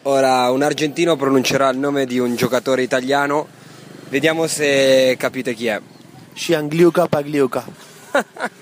Ora un argentino pronuncerà il nome di un giocatore italiano, vediamo se capite chi è. Gianluca Pagliuca.